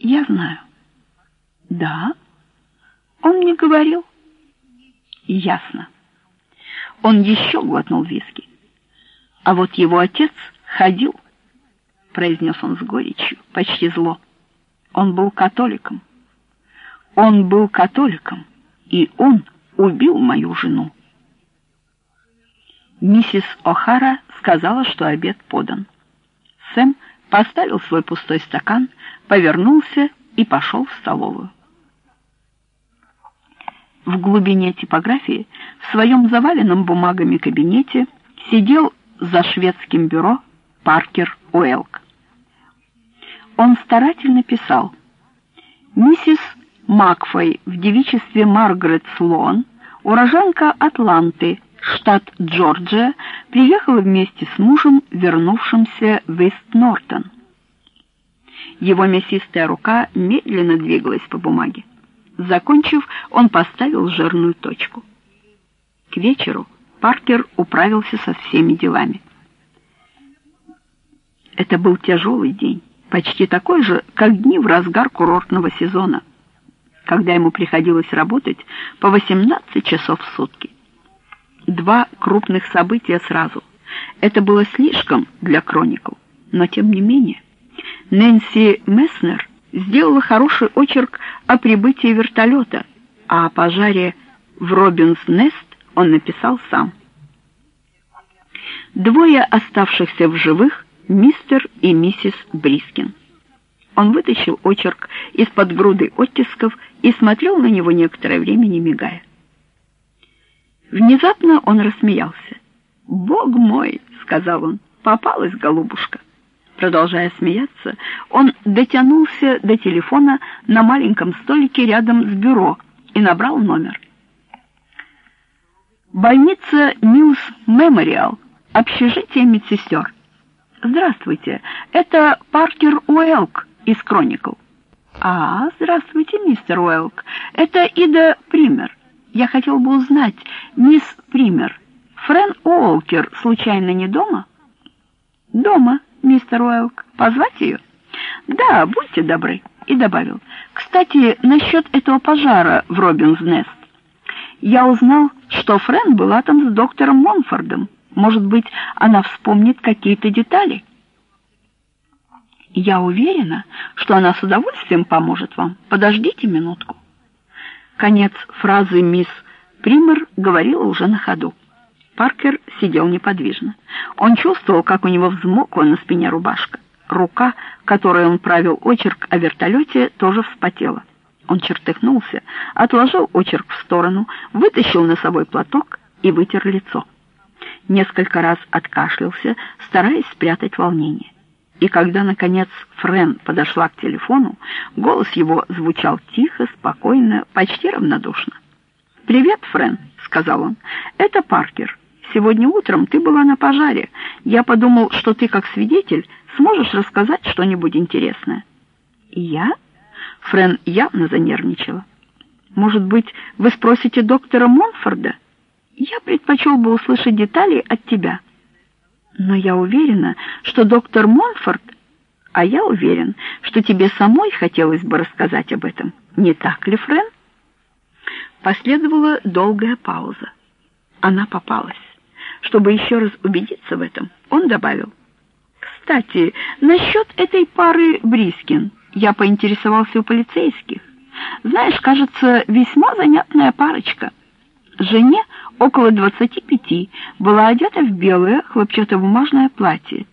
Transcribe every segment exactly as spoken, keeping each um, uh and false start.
Я знаю. Да? Он мне говорил. Ясно. Он еще глотнул виски. А вот его отец ходил, произнес он с горечью, почти зло. Он был католиком. Он был католиком, и он убил мою жену. Миссис О'Хара сказала, что обед подан. Сэм поставил свой пустой стакан, повернулся и пошел в столовую. В глубине типографии, в своем заваленном бумагами кабинете, сидел за шведским бюро Паркер Уэлк. Он старательно писал: «Миссис Макфей в девичестве Маргарет Слоан, уроженка Атланты, штат Джорджия, приехала вместе с мужем, вернувшимся в Ист-Нортон». Его мясистая рука медленно двигалась по бумаге. Закончив, он поставил жирную точку. К вечеру Паркер управился со всеми делами. Это был тяжелый день, почти такой же, как дни в разгар курортного сезона, когда ему приходилось работать по восемнадцать часов в сутки. Два крупных события сразу. Это было слишком для Кроникл, но тем не менее. Нэнси Месснер сделала хороший очерк о прибытии вертолета, а о пожаре в Робинс-Нест он написал сам. Двое оставшихся в живых — мистер и миссис Брискин. Он вытащил очерк из-под груды оттисков и смотрел на него некоторое время, не мигая. Внезапно он рассмеялся. «Бог мой!» — сказал он. «Попалась голубушка!» Продолжая смеяться, он дотянулся до телефона на маленьком столике рядом с бюро и набрал номер. «Больница Милс Мемориал, общежитие медсестер. Здравствуйте, это Паркер Уэлк из Кроникл». «А, здравствуйте, мистер Уэлк, это Ида Пример. Я хотел бы узнать, мисс Пример, Фрэн Уолкер случайно не дома?» «Дома, мистер Уэлк. Позвать ее?» «Да, будьте добры». И добавил: «Кстати, насчет этого пожара в Робинс-Нест. Я узнал, что Фрэн была там с доктором Монфордом. Может быть, она вспомнит какие-то детали?» «Я уверена, что она с удовольствием поможет вам. Подождите минутку». Конец фразы мисс Пример говорила уже на ходу. Паркер сидел неподвижно. Он чувствовал, как у него взмокла на спине рубашка. Рука, которой он правил очерк о вертолете, тоже вспотела. Он чертыхнулся, отложил очерк в сторону, вытащил носовой платок и вытер лицо. Несколько раз откашлялся, стараясь спрятать волнение. И когда, наконец, Фрэн подошла к телефону, голос его звучал тихо, спокойно, почти равнодушно. «Привет, Фрэн», — сказал он, — «это Паркер. Сегодня утром ты была на пожаре. Я подумал, что ты, как свидетель, сможешь рассказать что-нибудь интересное». «Я?» Фрэн явно занервничала. «Может быть, вы спросите доктора Монфорда? Я предпочел бы услышать детали от тебя». «Но я уверена, что доктор Монфорд...» «А я уверен, что тебе самой хотелось бы рассказать об этом. Не так ли, Фрэн?» Последовала долгая пауза. Она попалась. Чтобы еще раз убедиться в этом, он добавил: «Кстати, насчет этой пары Брискин я поинтересовался у полицейских. Знаешь, кажется, весьма занятная парочка. Жене около двадцати пяти, была одета в белое хлопчатобумажное платье.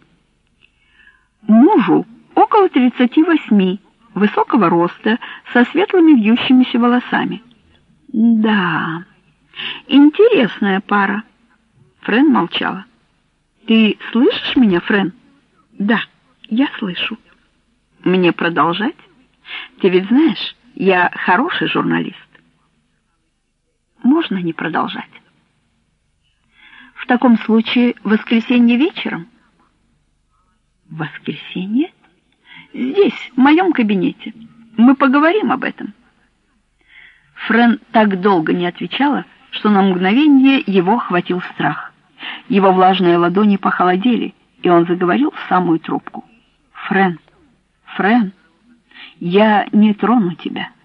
Мужу около тридцати восьми, высокого роста, со светлыми вьющимися волосами. Да, интересная пара». Фрэн молчала. «Ты слышишь меня, Фрэн?» «Да, я слышу». «Мне продолжать? Ты ведь знаешь, я хороший журналист». «Можно не продолжать?» «В таком случае в воскресенье вечером?» «В воскресенье? Здесь, в моем кабинете. Мы поговорим об этом». Фрэн так долго не отвечала, что на мгновение его охватил страх. Его влажные ладони похолодели, и он заговорил в самую трубку. «Фрэн, Фрэн, Я не трону тебя.